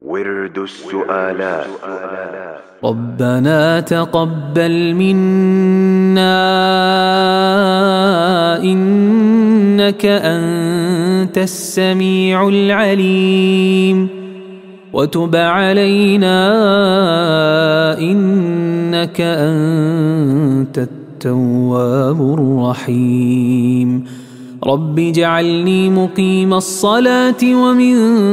ورد السؤالات. ربنا تقبل منا إنك أنت السميع العليم، وتب علينا إنك أنت التواب الرحيم. رب اجعلني مقيم الصلاة ومن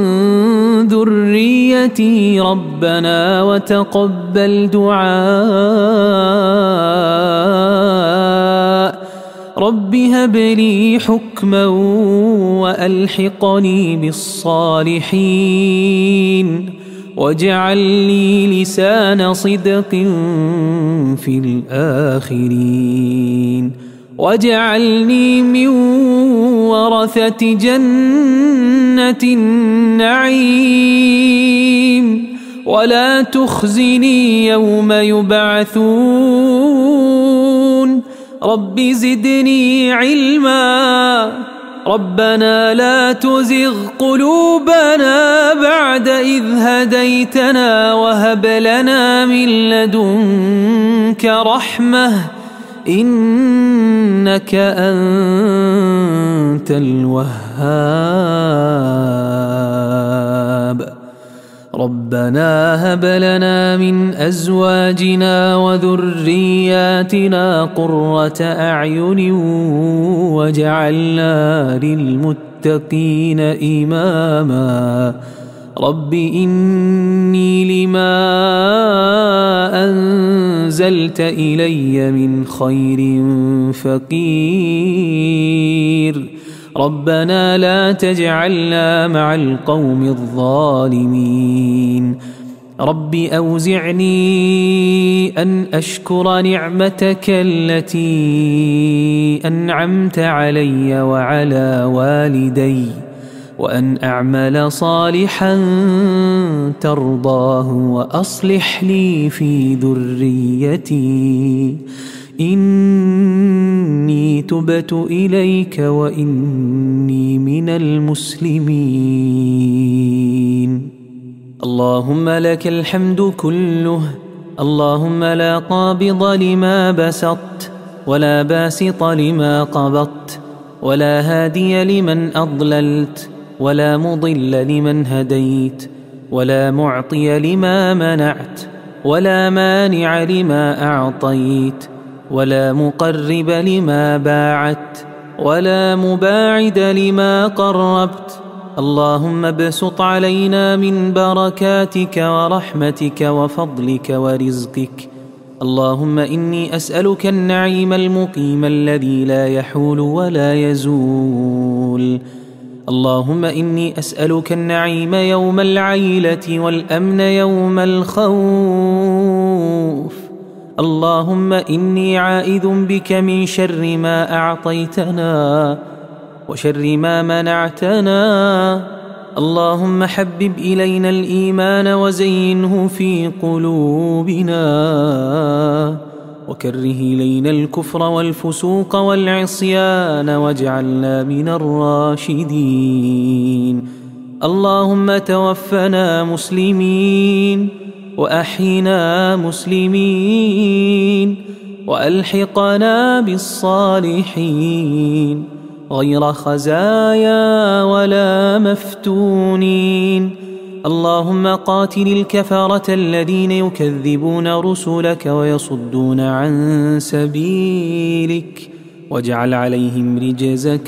ذريتي ربنا وتقبل دعاء. رب هب لي حكما وألحقني بالصالحين، واجعل لي لسان صدق في الآخرين، واجعلني من ورثة جنة النعيم، ولا تخزني يوم يبعثون. رب زدني علما. ربنا لا تزغ قلوبنا بعد إذ هديتنا وهب لنا من لدنك رحمة إنك أنت الوهاب. ربنا هب لنا من أزواجنا وذرياتنا قرة أعين واجعلنا للمتقين إماما. رب إني لما أنزلت إلي من خير فقير. ربنا لا تجعلنا مع القوم الظالمين. رب أوزعني أن أشكر نعمتك التي أنعمت علي وعلى والدي، وأن أعمل صالحا ترضاه وأصلح لي في ذريتي إني تبت إليك وإني من المسلمين. اللهم لك الحمد كله، اللهم لا قابض لما بسطت ولا باسط لما قبضت ولا هادي لمن أضللت ولا مضل لمن هديت ولا معطي لما منعت ولا مانع لما أعطيت ولا مقرب لما باعت ولا مباعد لما قربت. اللهم ابسط علينا من بركاتك ورحمتك وفضلك ورزقك. اللهم إني أسألك النعيم المقيم الذي لا يحول ولا يزول. اللهم إني أسألك النعيم يوم العيلة والأمن يوم الخوف. اللهم إني عائذ بك من شر ما أعطيتنا وشر ما منعتنا. اللهم حبب إلينا الإيمان وزينه في قلوبنا، وكره إلينا الكفر والفسوق والعصيان واجعلنا من الراشدين. اللهم توفنا مسلمين وأحينا مسلمين وألحقنا بالصالحين غير خزايا ولا مفتونين. اللهم قاتل الكفرة الذين يكذبون رسلك ويصدون عن سبيلك، واجعل عليهم رجزك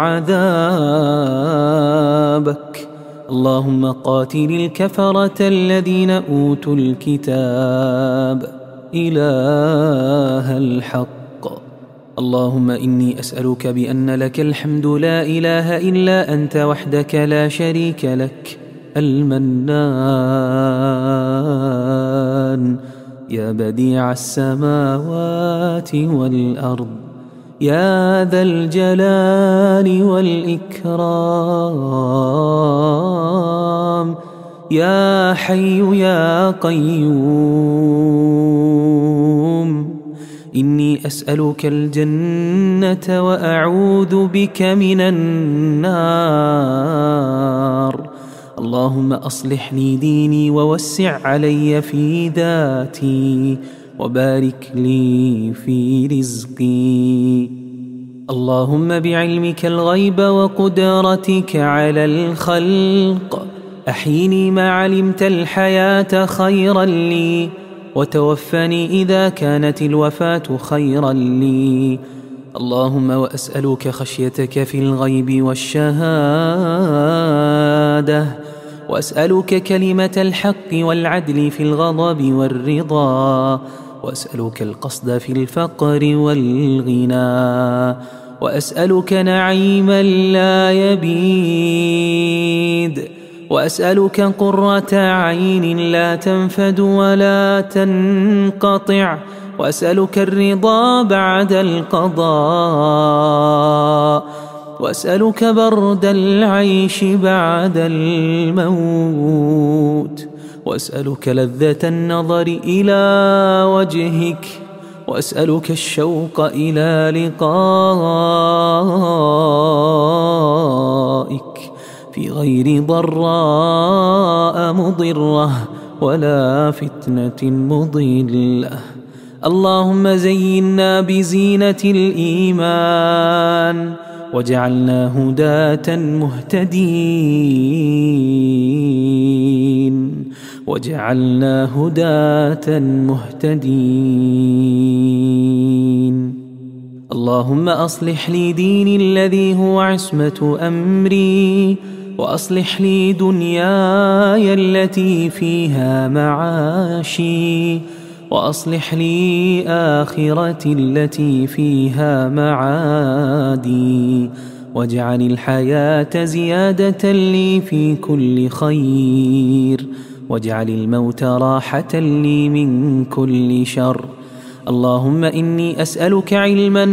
وعذابك. اللهم قاتل الكفرة الذين أوتوا الكتاب إله الحق. اللهم إني أسألك بأن لك الحمد لا إله إلا أنت وحدك لا شريك لك المنان، يا بديع السماوات والأرض، يا ذا الجلال والإكرام، يا حي يا قيوم. إني أسألك الجنة وأعوذ بك من النار. اللهم أصلح لي ديني ووسع علي في ذاتي وبارك لي في رزقي. اللهم بعلمك الغيب وقدرتك على الخلق أحيني ما علمت الحياة خيرا لي، وتوفني إذا كانت الوفاة خيرا لي. اللهم وأسألك خشيتك في الغيب والشهادة، وأسألك كلمة الحق والعدل في الغضب والرضا، وأسألك القصد في الفقر والغنى، وأسألك نعيما لا يبيد، وأسألك قرة عين لا تنفد ولا تنقطع، وأسألك الرضا بعد القضاء، وأسألك برد العيش بعد الموت، وأسألك لذة النظر إلى وجهك، وأسألك الشوق إلى لقائك في غير ضراء مضرة ولا فتنة مضلة. اللهم زينا بزينة الإيمان وجعلنا هداة مهتدين، وجعلنا هداة مهتدين. اللهم أصلح لي ديني الذي هو عصمة أمري، وأصلح لي دنياي التي فيها معاشي، وأصلح لي آخرتي التي فيها معادي، واجعل الحياة زيادة لي في كل خير، واجعل الموت راحة لي من كل شر. اللهم إني أسألك علما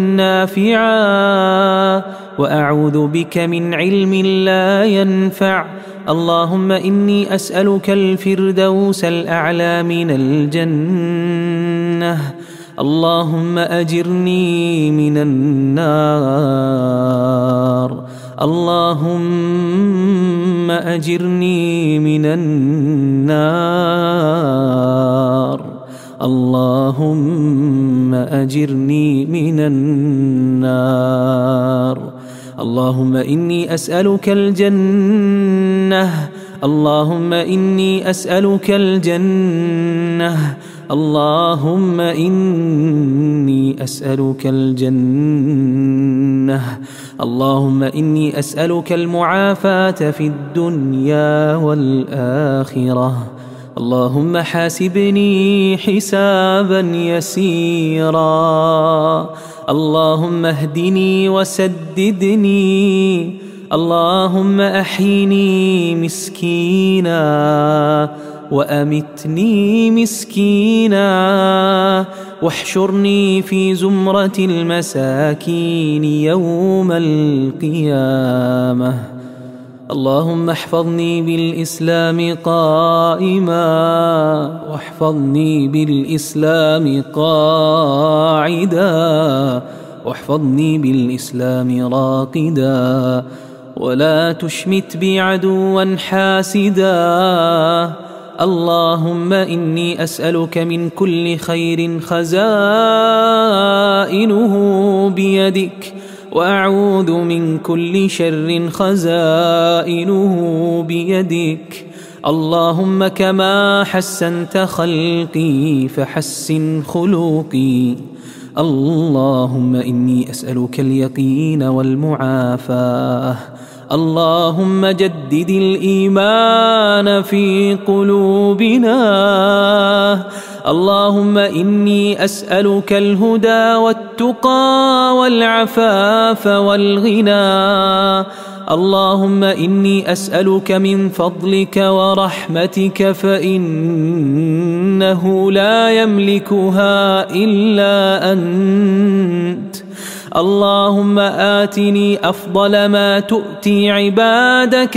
نافعا وأعوذ بك من علم لا ينفع. اللهم إني أسألك الفردوس الأعلى من الجنة. اللهم أجرني من النار. اللهم أجرني من النار. اللهم أجرني من النار. اللهم إني أسألك الجنة. اللهم إني أسألك الجنة. اللهم إني أسألك الجنة. اللهم إني أسألك المعافاة في الدنيا والآخرة. اللهم حاسبني حسابا يسيرا. اللهم اهدني وسددني. اللهم أحيني مسكينا وأمتني مسكينا، واحشرني في زمرة المساكين يوم القيامة. اللهم احفظني بالإسلام قائما، واحفظني بالإسلام قاعدا، واحفظني بالإسلام راقدا، ولا تشمت بي عدوا حاسدا. اللهم إني أسألك من كل خير خزائنه بيدك، وأعوذ من كل شر خزائنه بيدك. اللهم كما حسنت خلقي فحسن خلقي. اللهم إني أسألك اليقين والمعافاة. اللهم جدد الإيمان في قلوبنا. اللهم إني أسألك الهدى والتقى والعفاف والغنى. اللهم إني أسألك من فضلك ورحمتك، فإنه لا يملكها إلا أنت. اللهم آتني أفضل ما تؤتي عبادك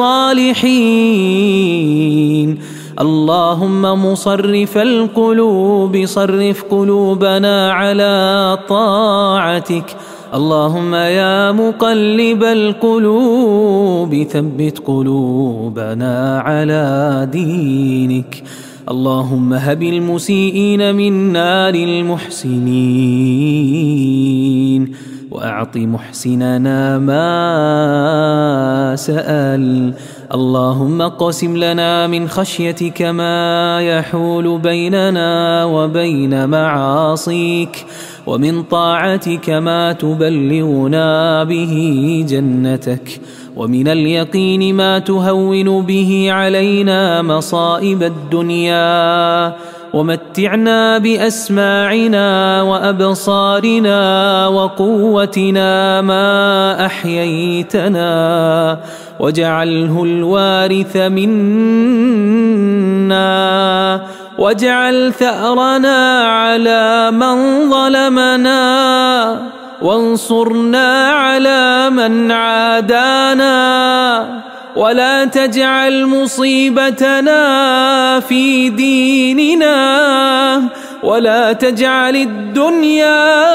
الصالحين. اللهم مصرف القلوب صرف قلوبنا على طاعتك. اللهم يا مقلب القلوب ثبت قلوبنا على دينك. اللهم هب المسيئين منا للمحسنين وأعط محسننا ما سأل. اللهم اقسم لنا من خشيتك ما يحول بيننا وبين معاصيك، ومن طاعتك ما تبلغنا به جنتك، ومن اليقين ما تهون به علينا مصائب الدنيا، ومتعنا بأسماعنا وأبصارنا وقوتنا ما أحييتنا، واجعله الوارث منا، واجعل ثأرنا على من ظلمنا، وانصرنا على من عادانا، ولا تجعل مصيبتنا في ديننا، ولا تجعل الدنيا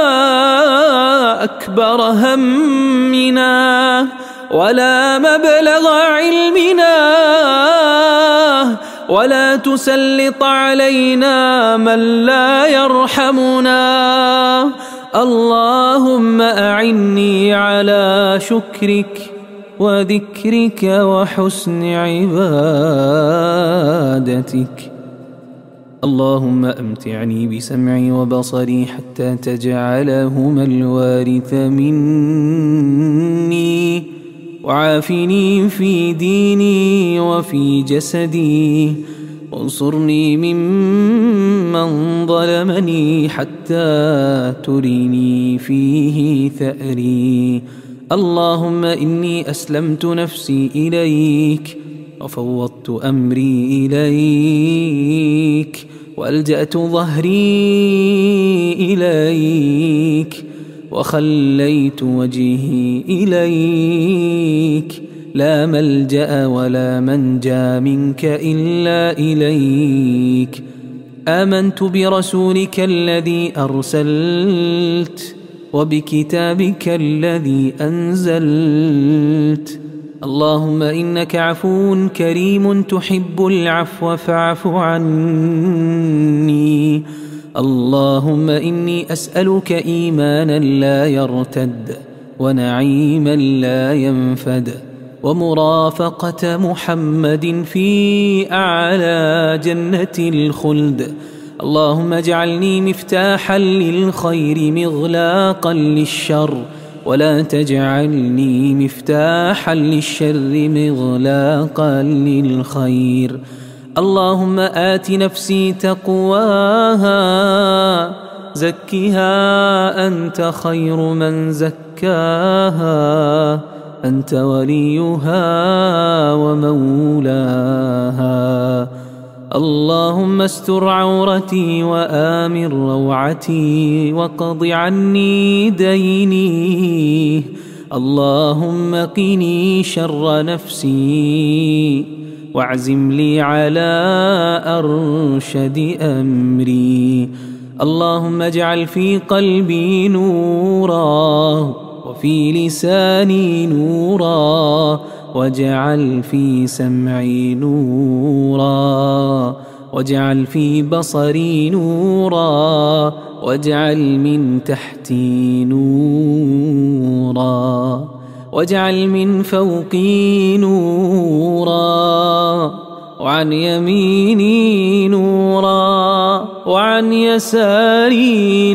أكبر همنا ولا مبلغ علمنا، ولا تسلط علينا من لا يرحمنا. اللهم أعني على شكرك وذكرك وحسن عبادتك. اللهم أمتعني بسمعي وبصري حتى تجعلهما الوارث مني، وعافني في ديني وفي جسدي، وانصرني ممن ظلمني حتى تريني فيه ثأري. اللهم إني أسلمت نفسي إليك، وفوضت أمري إليك، وألجأت ظهري إليك، وخليت وجهي إليك. لا ملجأ ولا منجى منك إلا إليك. آمنت برسولك الذي أرسلت، وبكتابك الذي أنزلت. اللهم إنك عفو كريم تحب العفو فاعف عني. اللهم إني أسألك إيمانا لا يرتد، ونعيما لا ينفد، ومرافقة محمد في أعلى جنة الخلد. اللهم اجعلني مفتاحا للخير مغلاقا للشر، ولا تجعلني مفتاحا للشر مغلاقا للخير. اللهم آت نفسي تقواها، زكها أنت خير من زكاها، أنت وليها ومولاها. اللهم استر عورتي وآمن روعتي، وقض عني ديني. اللهم قني شر نفسي، واعزم لي على أرشد أمري. اللهم اجعل في قلبي نورا، وفي لساني نورا، واجعل في سمعي نورا، واجعل في بصري نورا، واجعل من تحتي نورا، واجعل من فوقي نورا، وعن يميني نورا، وعن يساري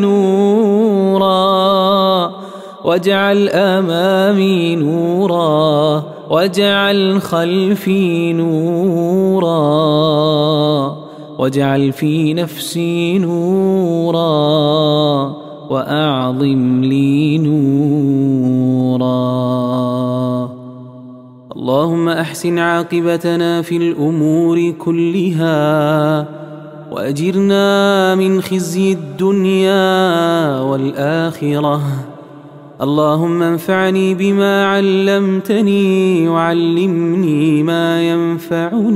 نورا، واجعل أمامي نورا، واجعل خلفي نورا، واجعل في نفسي نورا، وأعظم لي نورا. اللهم أحسن عاقبتنا في الأمور كلها، وأجرنا من خزي الدنيا والآخرة. اللهم انفعني بما علمتني، وعلمني ما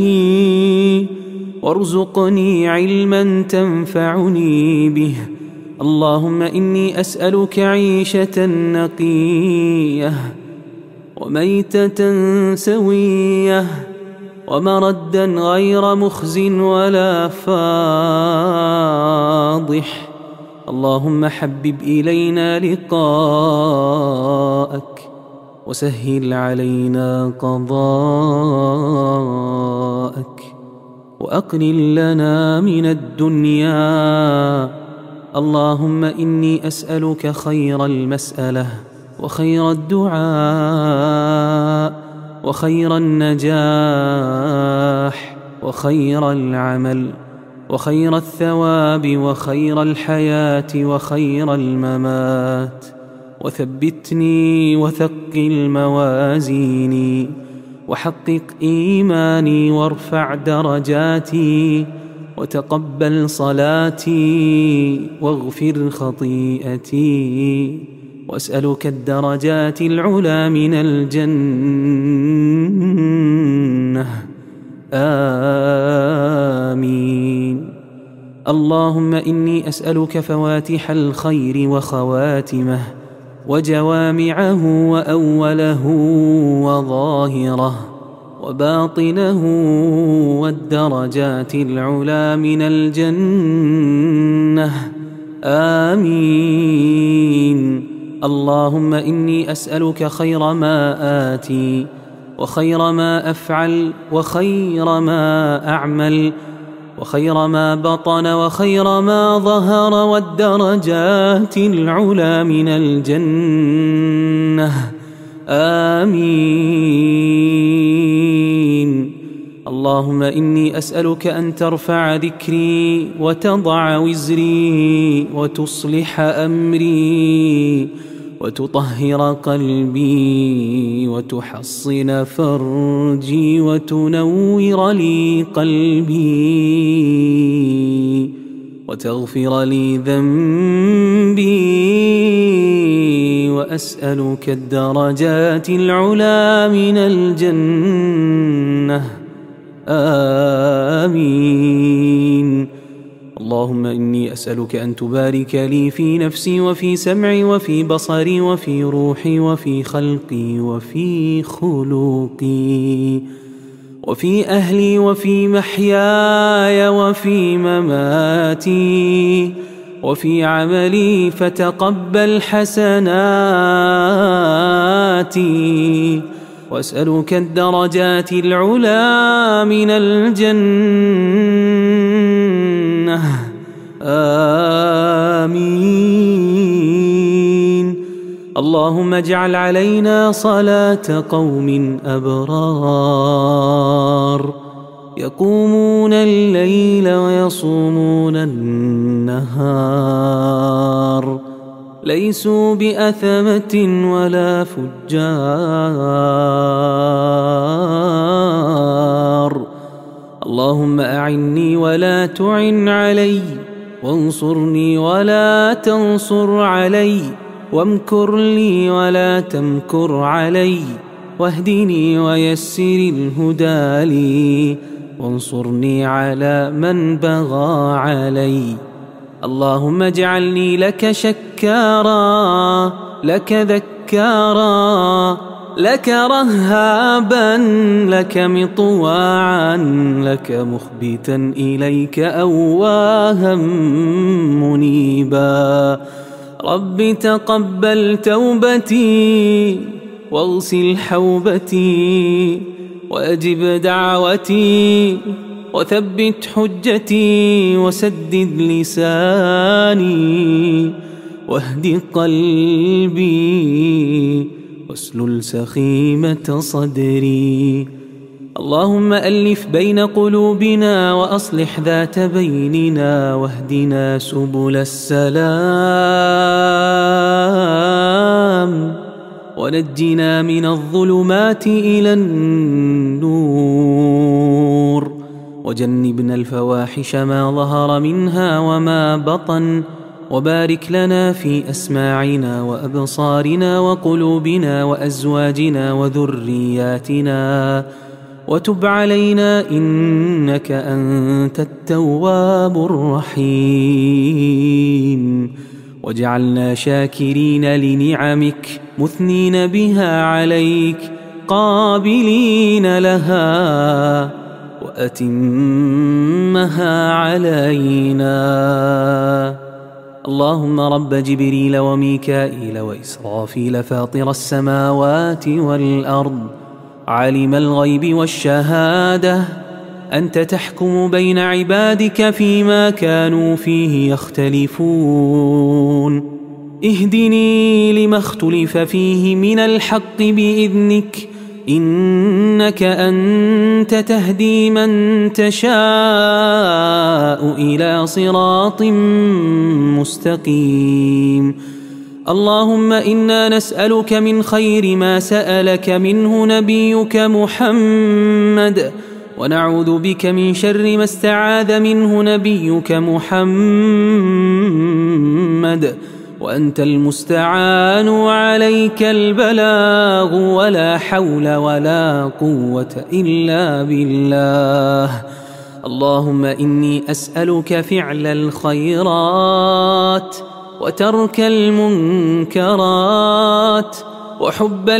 ينفعني، وارزقني علما تنفعني به، اللهم إني أسألك عيشة نقية وميتة سوية ومردا غير مخز ولا فاضح. اللهم حبب إلينا لقاءك وسهل علينا قضاءك وأقلل لنا من الدنيا. اللهم إني أسألك خير المسألة وخير الدعاء وخير النجاح وخير العمل وخير الثواب وخير الحياة وخير الممات. وثبتني وثقل موازيني وحقق إيماني وارفع درجاتي وتقبل صلاتي واغفر خطيئتي. وأسألك الدرجات العلى من الجنة. آمين. اللهم إني أسألك فواتح الخير وخواتمه وجوامعه وأوله وظاهره وباطنه والدرجات العلى من الجنة. آمين. اللهم إني أسألك خير ما آتي وخير ما أفعل وخير ما أعمل وخير ما بطن وخير ما ظهر والدرجات العلى من الجنة. آمين. اللهم إني أسألك أن ترفع ذكري وتضع وزري وتصلح أمري وتطهر قلبي وتحصن فرجي وتنور لي قلبي وتغفر لي ذنبي. وأسألك الدرجات العلى من الجنة. آمين. اللهم إني أسألك أن تبارك لي في نفسي وفي سمعي وفي بصري وفي روحي وفي خلقي وفي خلقي وفي أهلي وفي محياي وفي مماتي وفي عملي فتقبل حسناتي. وأسألك الدرجات العلى من الجنة. آمين. اللهم اجعل علينا صلاة قوم أبرار يقومون الليل ويصومون النهار ليسوا بأثمة ولا فجار. اللهم أعني ولا تعن علي وانصرني ولا تنصر علي وامكر لي ولا تمكر علي واهدني ويسر الهدى لي وانصرني على من بغى علي. اللهم اجعلني لك شكارا لك ذكارا لك رهابا لك مطواعا لك مخبتا إليك أواها منيبا. رب تقبل توبتي واغسل حوبتي وأجب دعوتي وثبت حجتي وسدد لساني واهد قلبي واسلل سخيمة صدري. اللهم ألف بين قلوبنا وأصلح ذات بيننا واهدنا سبل السلام ونجنا من الظلمات إلى النور وجنبنا الفواحش ما ظهر منها وما بطن. وبارك لنا في أسماعنا وأبصارنا وقلوبنا وأزواجنا وذرياتنا وتب علينا إنك أنت التواب الرحيم. واجعلنا شاكرين لنعمك مثنين بها عليك قابلين لها، وأتمها علينا. اللهم رب جبريل وميكائيل وإسرافيل فاطر السماوات والأرض، عالم الغيب والشهادة، أنت تحكم بين عبادك فيما كانوا فيه يختلفون. اهدني لما اختلف فيه من الحق بإذنك، إنك أنت تهدي من تشاء إلى صراط مستقيم. اللهم إنا نسألك من خير ما سألك منه نبيك محمد، ونعوذ بك من شر ما استعاذ منه نبيك محمد، وأنت المستعان وعليك البلاغ، ولا حول ولا قوة إلا بالله. اللهم إني أسألك فعل الخيرات وترك المنكرات وحب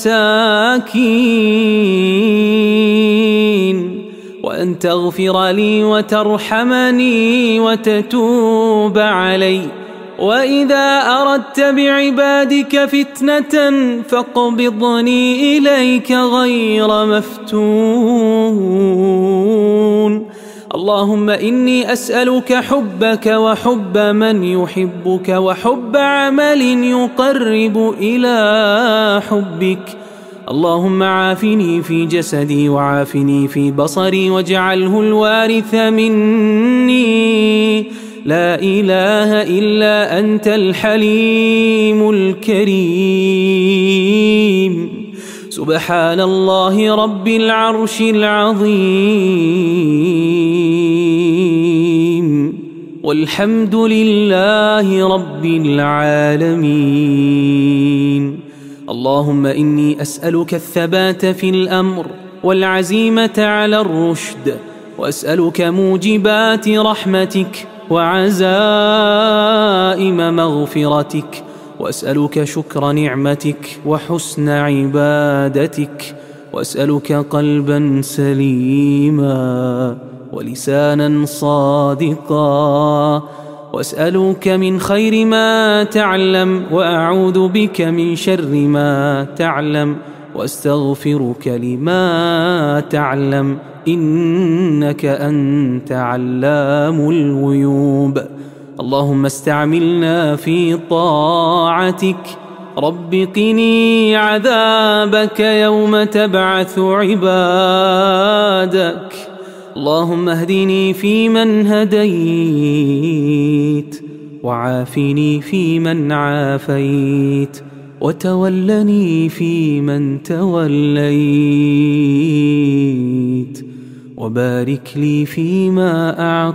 المساكين، وأن تغفر لي وترحمني وتتوب علي. وإذا أردت بعبادك فتنة فاقبضني إليك غير مفتون. اللهم إني أسألك حبك وحب من يحبك وحب عمل يقرب إلى حبك. اللهم عافني في جسدي وعافني في بصري واجعله الوارث مني. لا إله إلا أنت الحليم الكريم. سبحان الله رب العرش العظيم، والحمد لله رب العالمين. اللهم إني أسألك الثبات في الأمر والعزيمة على الرشد، وأسألك موجبات رحمتك وعزائم مغفرتك، وأسألك شكر نعمتك وحسن عبادتك، وأسألك قلبا سليما ولسانا صادقا، وأسألك من خير ما تعلم وأعوذ بك من شر ما تعلم، وأستغفرك لما تعلم، إنك أنت علام الغيوب. اللهم استعملنا في طاعتك، رب قني عذابك يوم تبعث عبادك. اللهم اهدني فيمن هديت، وعافني فيمن عافيت، وتولني فيمن توليت، وبارك لي فيما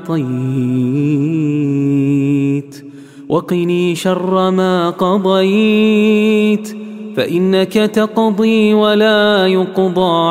أعطيت، وقني شر ما قضيت، فإنك تقضي ولا يقضى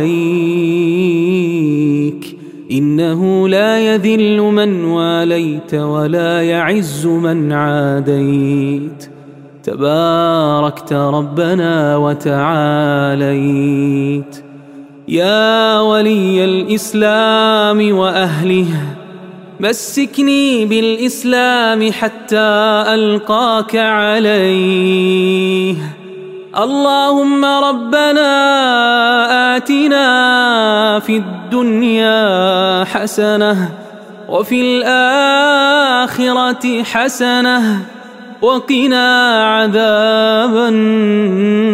عليك، إنه لا يذل من واليت ولا يعز من عاديت. تباركت ربنا وتعاليت. يا ولي الإسلام وأهله، مسكني بالإسلام حتى ألقاك عليه. اللهم ربنا آتنا في الدنيا حسنة وفي الآخرة حسنة وقنا عذاب النار.